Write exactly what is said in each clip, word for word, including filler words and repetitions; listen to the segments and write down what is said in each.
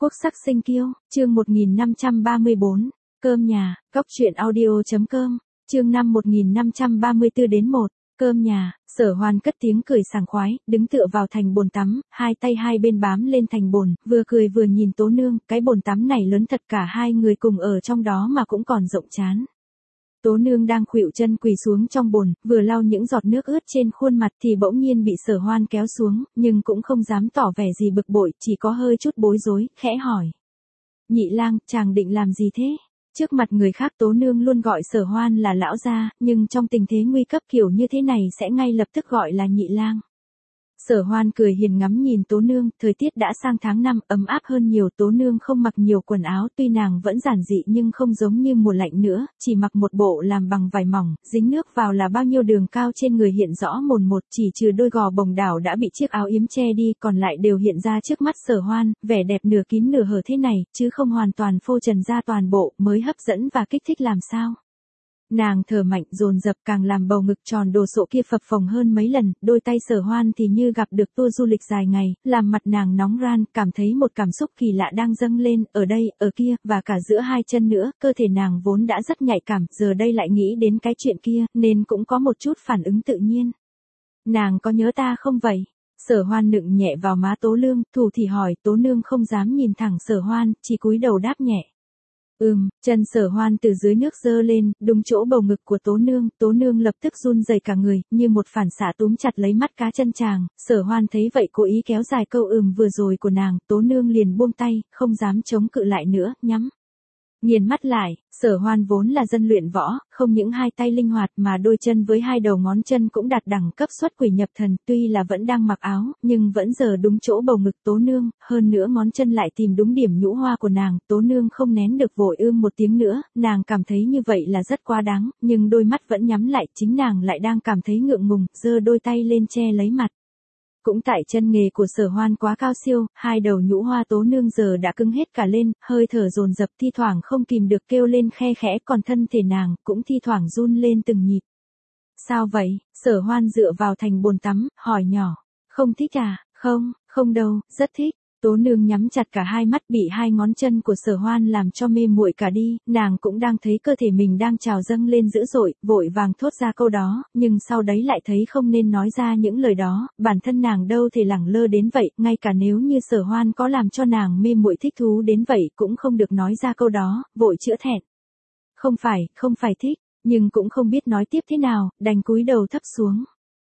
Quốc sắc sinh kiêu, chương một nghìn năm trăm ba mươi bốn, cơm nhà, cóc truyện audio.com, chương năm một nghìn năm trăm ba mươi tư đến một, cơm nhà. Sở Hoan cất tiếng cười sảng khoái, đứng tựa vào thành bồn tắm, hai tay hai bên bám lên thành bồn, vừa cười vừa nhìn Tố Nương, cái bồn tắm này lớn thật, cả hai người cùng ở trong đó mà cũng còn rộng chán. Tố Nương đang khuỵu chân quỳ xuống trong bồn, vừa lau những giọt nước ướt trên khuôn mặt thì bỗng nhiên bị Sở Hoan kéo xuống, nhưng cũng không dám tỏ vẻ gì bực bội, chỉ có hơi chút bối rối, khẽ hỏi. Nhị lang, chàng định làm gì thế? Trước mặt người khác Tố Nương luôn gọi Sở Hoan là lão gia, nhưng trong tình thế nguy cấp kiểu như thế này sẽ ngay lập tức gọi là nhị lang. Sở Hoan cười hiền ngắm nhìn Tố Nương, thời tiết đã sang tháng năm, ấm áp hơn nhiều. Tố Nương không mặc nhiều quần áo, tuy nàng vẫn giản dị nhưng không giống như mùa lạnh nữa, chỉ mặc một bộ làm bằng vải mỏng, dính nước vào là bao nhiêu đường cao trên người hiện rõ mồn một, chỉ trừ đôi gò bồng đảo đã bị chiếc áo yếm che đi, còn lại đều hiện ra trước mắt Sở Hoan, vẻ đẹp nửa kín nửa hở thế này, chứ không hoàn toàn phô trần ra toàn bộ, mới hấp dẫn và kích thích làm sao. Nàng thở mạnh dồn dập càng làm bầu ngực tròn đồ sộ kia phập phồng hơn mấy lần, đôi tay Sở Hoan thì như gặp được tour du lịch dài ngày, làm mặt nàng nóng ran, cảm thấy một cảm xúc kỳ lạ đang dâng lên, ở đây, ở kia, và cả giữa hai chân nữa, cơ thể nàng vốn đã rất nhạy cảm, giờ đây lại nghĩ đến cái chuyện kia, nên cũng có một chút phản ứng tự nhiên. Nàng có nhớ ta không vậy? Sở Hoan nựng nhẹ vào má Tố Nương, thủ thì hỏi. Tố Nương không dám nhìn thẳng Sở Hoan, chỉ cúi đầu đáp nhẹ. Ừm, chân Sở Hoan từ dưới nước giơ lên, đúng chỗ bầu ngực của Tố Nương, Tố Nương lập tức run rẩy cả người, như một phản xạ túm chặt lấy mắt cá chân chàng. Sở Hoan thấy vậy cố ý kéo dài câu ừm vừa rồi của nàng, Tố Nương liền buông tay, không dám chống cự lại nữa, nhắm nghiền mắt lại. Sở Hoan vốn là dân luyện võ, không những hai tay linh hoạt mà đôi chân với hai đầu ngón chân cũng đạt đẳng cấp xuất quỷ nhập thần, tuy là vẫn đang mặc áo, nhưng vẫn giờ đúng chỗ bầu ngực Tố Nương, hơn nữa ngón chân lại tìm đúng điểm nhũ hoa của nàng. Tố Nương không nén được vội ưm một tiếng nữa, nàng cảm thấy như vậy là rất quá đáng, nhưng đôi mắt vẫn nhắm lại, chính nàng lại đang cảm thấy ngượng ngùng, giơ đôi tay lên che lấy mặt. Cũng tại chân nghề của Sở Hoan quá cao siêu, hai đầu nhũ hoa Tố Nương giờ đã cứng hết cả lên, hơi thở dồn dập thi thoảng không kìm được kêu lên khe khẽ, còn thân thể nàng cũng thi thoảng run lên từng nhịp. Sao vậy? Sở Hoan dựa vào thành bồn tắm, hỏi nhỏ. Không thích à? Không, không đâu, rất thích. Tố Nương nhắm chặt cả hai mắt, bị hai ngón chân của Sở Hoan làm cho mê muội cả đi, nàng cũng đang thấy cơ thể mình đang trào dâng lên dữ dội, vội vàng thốt ra câu đó, nhưng sau đấy lại thấy không nên nói ra những lời đó, bản thân nàng đâu thể lẳng lơ đến vậy, ngay cả nếu như Sở Hoan có làm cho nàng mê muội thích thú đến vậy cũng không được nói ra câu đó, vội chữa thẹn. Không phải, không phải thích, nhưng cũng không biết nói tiếp thế nào, đành cúi đầu thấp xuống.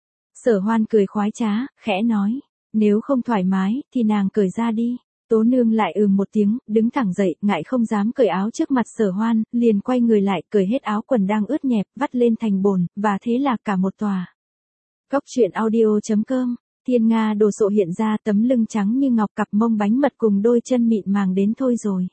Sở Hoan cười khoái trá, khẽ nói. Nếu không thoải mái, thì nàng cởi ra đi. Tố Nương lại ừm một tiếng, đứng thẳng dậy, ngại không dám cởi áo trước mặt Sở Hoan, liền quay người lại, cởi hết áo quần đang ướt nhẹp, vắt lên thành bồn, và thế là cả một tòa. Cóc truyện audio.com, Thiên Nga đồ sộ hiện ra, tấm lưng trắng như ngọc, cặp mông bánh mật cùng đôi chân mịn màng đến thôi rồi.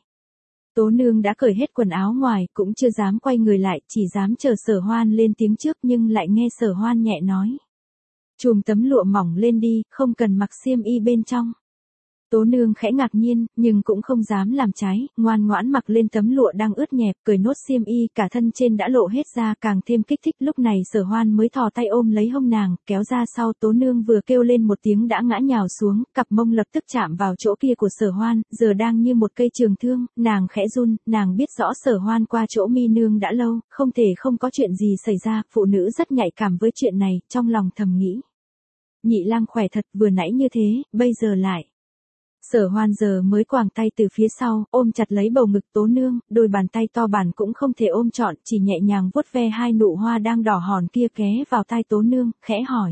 Tố Nương đã cởi hết quần áo ngoài, cũng chưa dám quay người lại, chỉ dám chờ Sở Hoan lên tiếng trước, nhưng lại nghe Sở Hoan nhẹ nói. Chùm tấm lụa mỏng lên đi, không cần mặc xiêm y bên trong. Tố Nương khẽ ngạc nhiên, nhưng cũng không dám làm trái, ngoan ngoãn mặc lên tấm lụa đang ướt nhẹp, cởi nốt xiêm y, cả thân trên đã lộ hết ra, càng thêm kích thích. Lúc này Sở Hoan mới thò tay ôm lấy hông nàng, kéo ra sau. Tố Nương vừa kêu lên một tiếng đã ngã nhào xuống, cặp mông lập tức chạm vào chỗ kia của Sở Hoan, giờ đang như một cây trường thương, nàng khẽ run, nàng biết rõ Sở Hoan qua chỗ mi nương đã lâu, không thể không có chuyện gì xảy ra, phụ nữ rất nhạy cảm với chuyện này, trong lòng thầm nghĩ. Nhị lang khỏe thật, vừa nãy như thế, bây giờ lại. Sở Hoan giờ mới quàng tay từ phía sau, ôm chặt lấy bầu ngực Tố Nương, đôi bàn tay to bản cũng không thể ôm trọn, chỉ nhẹ nhàng vuốt ve hai nụ hoa đang đỏ hòn kia, ké vào tai Tố Nương, khẽ hỏi.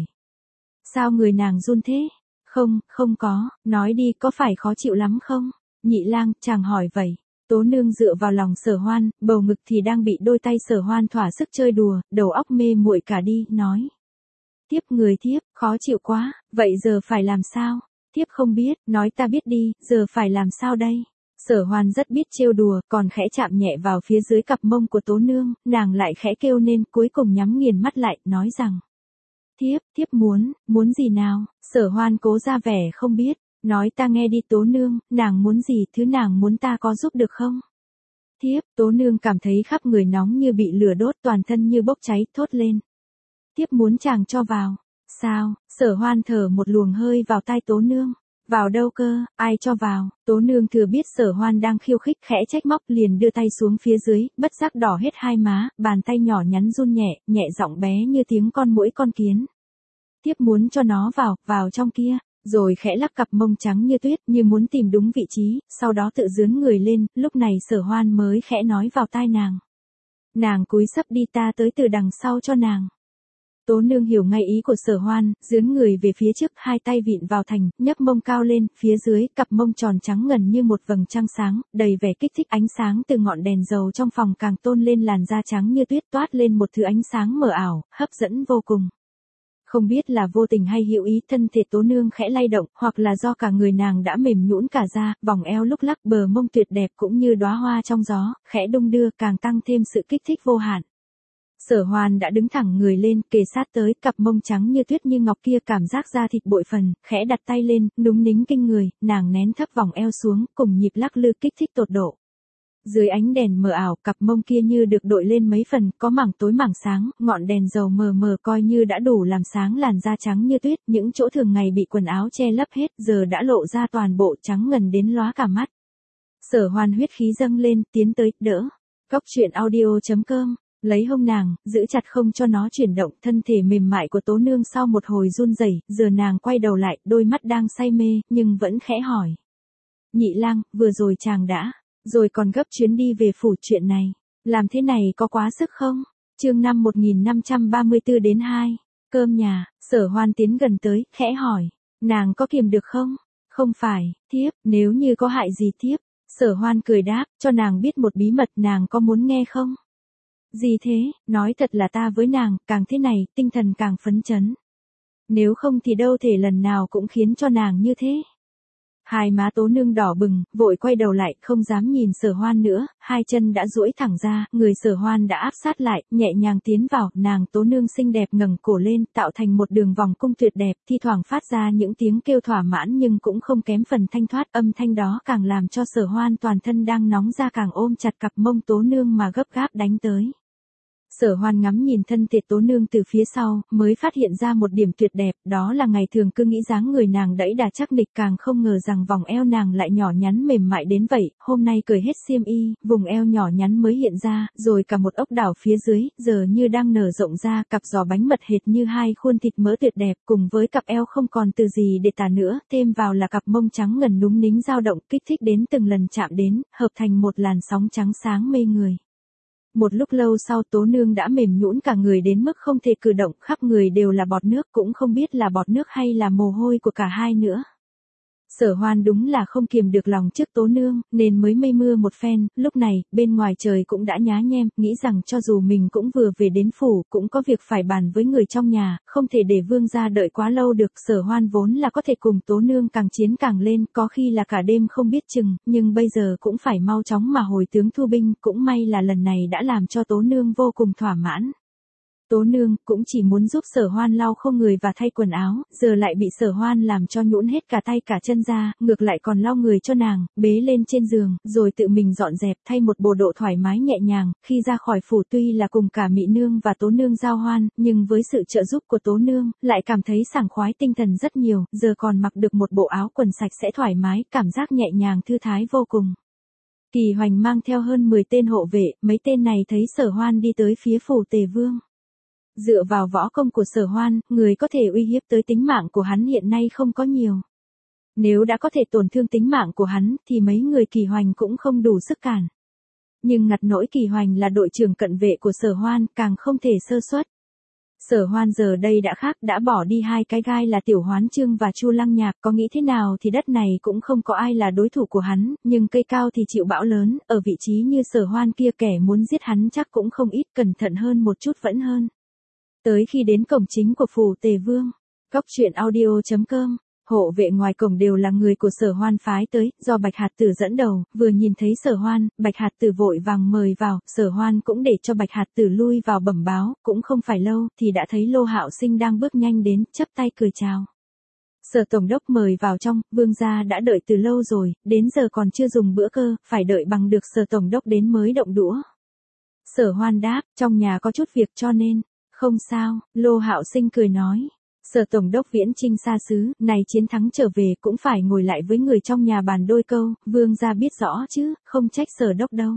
Sao người nàng run thế? Không, không có, nói đi, có phải khó chịu lắm không? Nhị lang, chàng hỏi vậy. Tố Nương dựa vào lòng Sở Hoan, bầu ngực thì đang bị đôi tay Sở Hoan thỏa sức chơi đùa, đầu óc mê muội cả đi, nói. Thiếp người thiếp, khó chịu quá, vậy giờ phải làm sao? Thiếp không biết, nói ta biết đi, giờ phải làm sao đây? Sở Hoan rất biết trêu đùa, còn khẽ chạm nhẹ vào phía dưới cặp mông của Tố Nương, nàng lại khẽ kêu nên, cuối cùng nhắm nghiền mắt lại, nói rằng. Thiếp, thiếp muốn, muốn gì nào? Sở Hoan cố ra vẻ không biết, nói ta nghe đi Tố Nương, nàng muốn gì, thứ nàng muốn ta có giúp được không? Thiếp, Tố Nương cảm thấy khắp người nóng như bị lửa đốt, toàn thân như bốc cháy, thốt lên. Thiếp muốn chàng cho vào. Sao? Sở Hoan thở một luồng hơi vào tai Tố Nương. Vào đâu cơ, ai cho vào, Tố Nương thừa biết Sở Hoan đang khiêu khích khẽ trách móc liền đưa tay xuống phía dưới, bất giác đỏ hết hai má, bàn tay nhỏ nhắn run nhẹ, nhẹ giọng bé như tiếng con muỗi con kiến. Tiếp muốn cho nó vào, vào trong kia, rồi khẽ lắc cặp mông trắng như tuyết như muốn tìm đúng vị trí, sau đó tự dướn người lên, lúc này Sở Hoan mới khẽ nói vào tai nàng. Nàng cúi sấp đi ta tới từ đằng sau cho nàng. Tố Nương hiểu ngay ý của Sở Hoan, dướn người về phía trước, hai tay vịn vào thành, nhấc mông cao lên, phía dưới, cặp mông tròn trắng ngần như một vầng trăng sáng, đầy vẻ kích thích ánh sáng từ ngọn đèn dầu trong phòng càng tôn lên làn da trắng như tuyết toát lên một thứ ánh sáng mờ ảo, hấp dẫn vô cùng. Không biết là vô tình hay hữu ý thân thể Tố Nương khẽ lay động, hoặc là do cả người nàng đã mềm nhũn cả ra, vòng eo lúc lắc bờ mông tuyệt đẹp cũng như đóa hoa trong gió, khẽ đung đưa càng tăng thêm sự kích thích vô hạn. Sở Hoan đã đứng thẳng người lên, kề sát tới, cặp mông trắng như tuyết như ngọc kia cảm giác da thịt bội phần, khẽ đặt tay lên, núng nính kinh người, nàng nén thấp vòng eo xuống, cùng nhịp lắc lư kích thích tột độ. Dưới ánh đèn mờ ảo, cặp mông kia như được đội lên mấy phần, có mảng tối mảng sáng, ngọn đèn dầu mờ mờ coi như đã đủ làm sáng làn da trắng như tuyết, những chỗ thường ngày bị quần áo che lấp hết, giờ đã lộ ra toàn bộ trắng ngần đến lóa cả mắt. Sở Hoan huyết khí dâng lên, tiến tới, đỡ. Góc truyện audio chấm com, lấy hông nàng, giữ chặt không cho nó chuyển động, thân thể mềm mại của Tố Nương sau một hồi run rẩy, giờ nàng quay đầu lại, đôi mắt đang say mê, nhưng vẫn khẽ hỏi. Nhị lang, vừa rồi chàng đã, rồi còn gấp chuyến đi về phủ chuyện này, làm thế này có quá sức không? Chương năm một nghìn năm trăm ba mươi tư đến hai, cơm nhà, Sở Hoan tiến gần tới, khẽ hỏi, nàng có kiềm được không? Không phải, thiếp, nếu như có hại gì thiếp? Sở Hoan cười đáp, cho nàng biết một bí mật, nàng có muốn nghe không? Gì thế, nói thật là ta với nàng, càng thế này, tinh thần càng phấn chấn. Nếu không thì đâu thể lần nào cũng khiến cho nàng như thế. Hai má Tố Nương đỏ bừng, vội quay đầu lại, không dám nhìn Sở Hoan nữa, hai chân đã duỗi thẳng ra, người Sở Hoan đã áp sát lại, nhẹ nhàng tiến vào, nàng Tố Nương xinh đẹp ngẩng cổ lên, tạo thành một đường vòng cung tuyệt đẹp, thi thoảng phát ra những tiếng kêu thỏa mãn nhưng cũng không kém phần thanh thoát, âm thanh đó càng làm cho Sở Hoan toàn thân đang nóng ra càng ôm chặt cặp mông Tố Nương mà gấp gáp đánh tới. Sở Hoan ngắm nhìn thân thể Tố Nương từ phía sau, mới phát hiện ra một điểm tuyệt đẹp, đó là ngày thường cứ nghĩ dáng người nàng đẫy đà chắc nịch, càng không ngờ rằng vòng eo nàng lại nhỏ nhắn mềm mại đến vậy, hôm nay cởi hết xiêm y, vùng eo nhỏ nhắn mới hiện ra, rồi cả một ốc đảo phía dưới, giờ như đang nở rộng ra, cặp giò bánh mật hệt như hai khuôn thịt mỡ tuyệt đẹp, cùng với cặp eo không còn từ gì để tả nữa, thêm vào là cặp mông trắng ngần núng nính dao động, kích thích đến từng lần chạm đến, hợp thành một làn sóng trắng sáng mê người. Một lúc lâu sau Tố Nương đã mềm nhũn cả người đến mức không thể cử động, khắp người đều là bọt nước, cũng không biết là bọt nước hay là mồ hôi của cả hai nữa. Sở Hoan đúng là không kiềm được lòng trước Tố Nương, nên mới mây mưa một phen, lúc này, bên ngoài trời cũng đã nhá nhem, nghĩ rằng cho dù mình cũng vừa về đến phủ, cũng có việc phải bàn với người trong nhà, không thể để vương gia đợi quá lâu được. Sở Hoan vốn là có thể cùng Tố Nương càng chiến càng lên, có khi là cả đêm không biết chừng, nhưng bây giờ cũng phải mau chóng mà hồi tướng thu binh, cũng may là lần này đã làm cho Tố Nương vô cùng thỏa mãn. Tố Nương cũng chỉ muốn giúp Sở Hoan lau khô người và thay quần áo, giờ lại bị Sở Hoan làm cho nhũn hết cả tay cả chân ra, ngược lại còn lau người cho nàng, bế lên trên giường, rồi tự mình dọn dẹp thay một bộ độ thoải mái nhẹ nhàng. Khi ra khỏi phủ tuy là cùng cả Mị Nương và Tố Nương giao hoan, nhưng với sự trợ giúp của Tố Nương, lại cảm thấy sảng khoái tinh thần rất nhiều, giờ còn mặc được một bộ áo quần sạch sẽ thoải mái, cảm giác nhẹ nhàng thư thái vô cùng. Kỳ Hoành mang theo hơn mười tên hộ vệ, mấy tên này thấy Sở Hoan đi tới phía phủ Tề Vương. Dựa vào võ công của Sở Hoan, người có thể uy hiếp tới tính mạng của hắn hiện nay không có nhiều. Nếu đã có thể tổn thương tính mạng của hắn, thì mấy người Kỳ Hoành cũng không đủ sức cản. Nhưng ngặt nỗi Kỳ Hoành là đội trưởng cận vệ của Sở Hoan, càng không thể sơ suất. Sở Hoan giờ đây đã khác, đã bỏ đi hai cái gai là Tiểu Hoán Chương và Chu Lăng Nhạc, có nghĩ thế nào thì đất này cũng không có ai là đối thủ của hắn, nhưng cây cao thì chịu bão lớn, ở vị trí như Sở Hoan kia kẻ muốn giết hắn chắc cũng không ít, cẩn thận hơn một chút vẫn hơn. Tới khi đến cổng chính của phủ Tề Vương, góc truyện audio chấm com, hộ vệ ngoài cổng đều là người của Sở Hoan phái tới, do Bạch Hạt Tử dẫn đầu, vừa nhìn thấy Sở Hoan, Bạch Hạt Tử vội vàng mời vào, Sở Hoan cũng để cho Bạch Hạt Tử lui vào bẩm báo, cũng không phải lâu, thì đã thấy Lô Hạo Sinh đang bước nhanh đến, chắp tay cười chào. Sở Tổng đốc mời vào trong, vương gia đã đợi từ lâu rồi, đến giờ còn chưa dùng bữa cơ, phải đợi bằng được Sở Tổng đốc đến mới động đũa. Sở Hoan đáp, trong nhà có chút việc cho nên. Không sao, Lô Hạo Sinh cười nói. Sở tổng đốc Viễn Trinh xa xứ, này chiến thắng trở về cũng phải ngồi lại với người trong nhà bàn đôi câu, vương gia biết rõ chứ, không trách sở đốc đâu.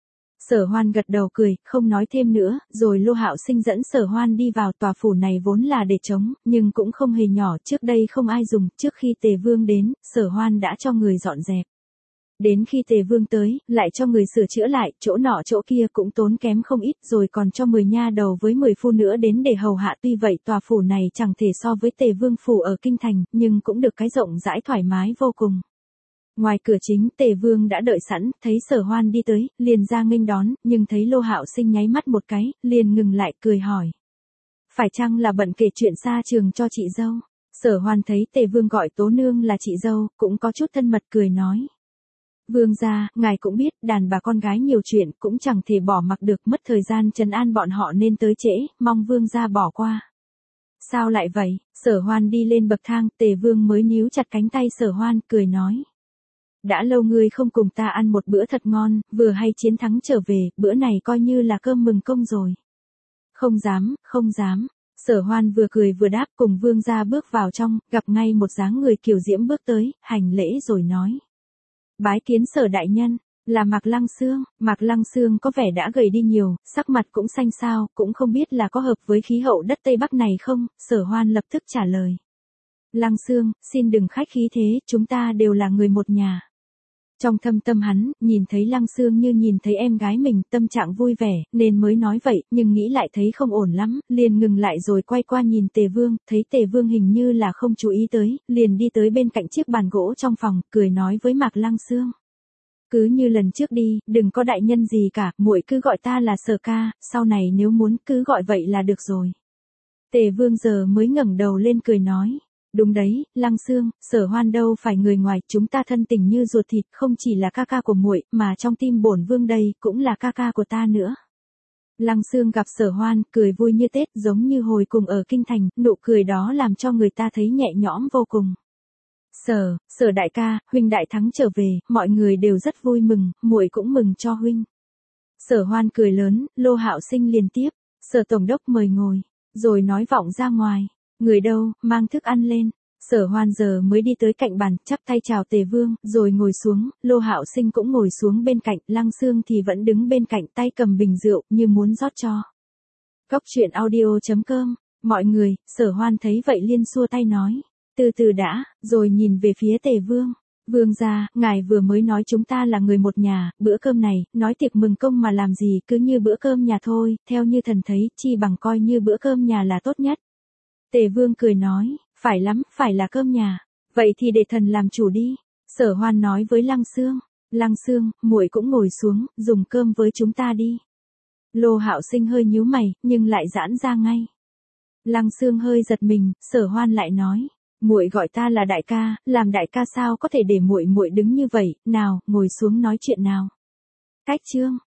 Sở Hoan gật đầu cười, không nói thêm nữa, rồi Lô Hạo Sinh dẫn Sở Hoan đi vào. Tòa phủ này vốn là để trống, nhưng cũng không hề nhỏ, trước đây không ai dùng, trước khi Tề Vương đến, Sở Hoan đã cho người dọn dẹp. Đến khi Tề Vương tới, lại cho người sửa chữa lại, chỗ nọ chỗ kia cũng tốn kém không ít, rồi còn cho mười nha đầu với mười phu nữa đến để hầu hạ. Tuy vậy tòa phủ này chẳng thể so với Tề Vương phủ ở kinh thành, nhưng cũng được cái rộng rãi thoải mái vô cùng. Ngoài cửa chính, Tề Vương đã đợi sẵn, thấy Sở Hoan đi tới, liền ra nghênh đón, nhưng thấy Lô Hạo Sinh nháy mắt một cái, liền ngừng lại cười hỏi: "Phải chăng là bận kể chuyện xa trường cho chị dâu?" Sở Hoan thấy Tề Vương gọi Tố nương là chị dâu, cũng có chút thân mật cười nói: "Vương gia, ngài cũng biết, đàn bà con gái nhiều chuyện, cũng chẳng thể bỏ mặc được, mất thời gian trấn an bọn họ nên tới trễ, mong vương gia bỏ qua." "Sao lại vậy?" Sở Hoan đi lên bậc thang, Tề Vương mới níu chặt cánh tay Sở Hoan, cười nói: "Đã lâu ngươi không cùng ta ăn một bữa thật ngon, vừa hay chiến thắng trở về, bữa này coi như là cơm mừng công rồi." "Không dám, không dám." Sở Hoan vừa cười vừa đáp, cùng vương gia bước vào trong, gặp ngay một dáng người kiều diễm bước tới, hành lễ rồi nói: "Bái kiến Sở đại nhân." Là Mạc Lăng Xương. Mạc Lăng Xương có vẻ đã gầy đi nhiều, sắc mặt cũng xanh xao, cũng không biết là có hợp với khí hậu đất Tây Bắc này không. Sở Hoan lập tức trả lời: "Lăng Xương, xin đừng khách khí thế, chúng ta đều là người một nhà." Trong thâm tâm hắn, nhìn thấy Lăng Xương như nhìn thấy em gái mình, tâm trạng vui vẻ, nên mới nói vậy, nhưng nghĩ lại thấy không ổn lắm, liền ngừng lại rồi quay qua nhìn Tề Vương, thấy Tề Vương hình như là không chú ý tới, liền đi tới bên cạnh chiếc bàn gỗ trong phòng, cười nói với Mạc Lăng Xương: "Cứ như lần trước đi, đừng có đại nhân gì cả, muội cứ gọi ta là Sở ca, sau này nếu muốn cứ gọi vậy là được rồi." Tề Vương giờ mới ngẩng đầu lên cười nói: "Đúng đấy, Lăng Xương, Sở Hoan đâu phải người ngoài, chúng ta thân tình như ruột thịt, không chỉ là ca ca của muội, mà trong tim bổn vương đây cũng là ca ca của ta nữa." Lăng Xương gặp Sở Hoan, cười vui như Tết, giống như hồi cùng ở kinh thành, nụ cười đó làm cho người ta thấy nhẹ nhõm vô cùng. "Sở, Sở đại ca, huynh đại thắng trở về, mọi người đều rất vui mừng, muội cũng mừng cho huynh." Sở Hoan cười lớn, Lô Hạo Sinh liền tiếp: "Sở tổng đốc mời ngồi." Rồi nói vọng ra ngoài: "Người đâu, mang thức ăn lên." Sở Hoan giờ mới đi tới cạnh bàn, chắp tay chào Tề Vương, rồi ngồi xuống. Lô Hạo Sinh cũng ngồi xuống bên cạnh, Lăng Xương thì vẫn đứng bên cạnh, tay cầm bình rượu, như muốn rót cho. Cốc truyện audio chấm com. Mọi người. Sở Hoan thấy vậy liên xua tay nói: "Từ từ đã." Rồi nhìn về phía Tề Vương: "Vương gia, ngài vừa mới nói chúng ta là người một nhà, bữa cơm này, nói tiệc mừng công mà làm gì, cứ như bữa cơm nhà thôi, theo như thần thấy, chi bằng coi như bữa cơm nhà là tốt nhất." Tề Vương cười nói: "Phải lắm, phải là cơm nhà. Vậy thì để thần làm chủ đi." Sở Hoan nói với Lăng Xương: "Lăng Xương, muội cũng ngồi xuống, dùng cơm với chúng ta đi." Lô Hạo Sinh hơi nhíu mày, nhưng lại giãn ra ngay. Lăng Xương hơi giật mình, Sở Hoan lại nói: "Muội gọi ta là đại ca, làm đại ca sao có thể để muội muội đứng như vậy, nào, ngồi xuống nói chuyện nào." Cách chương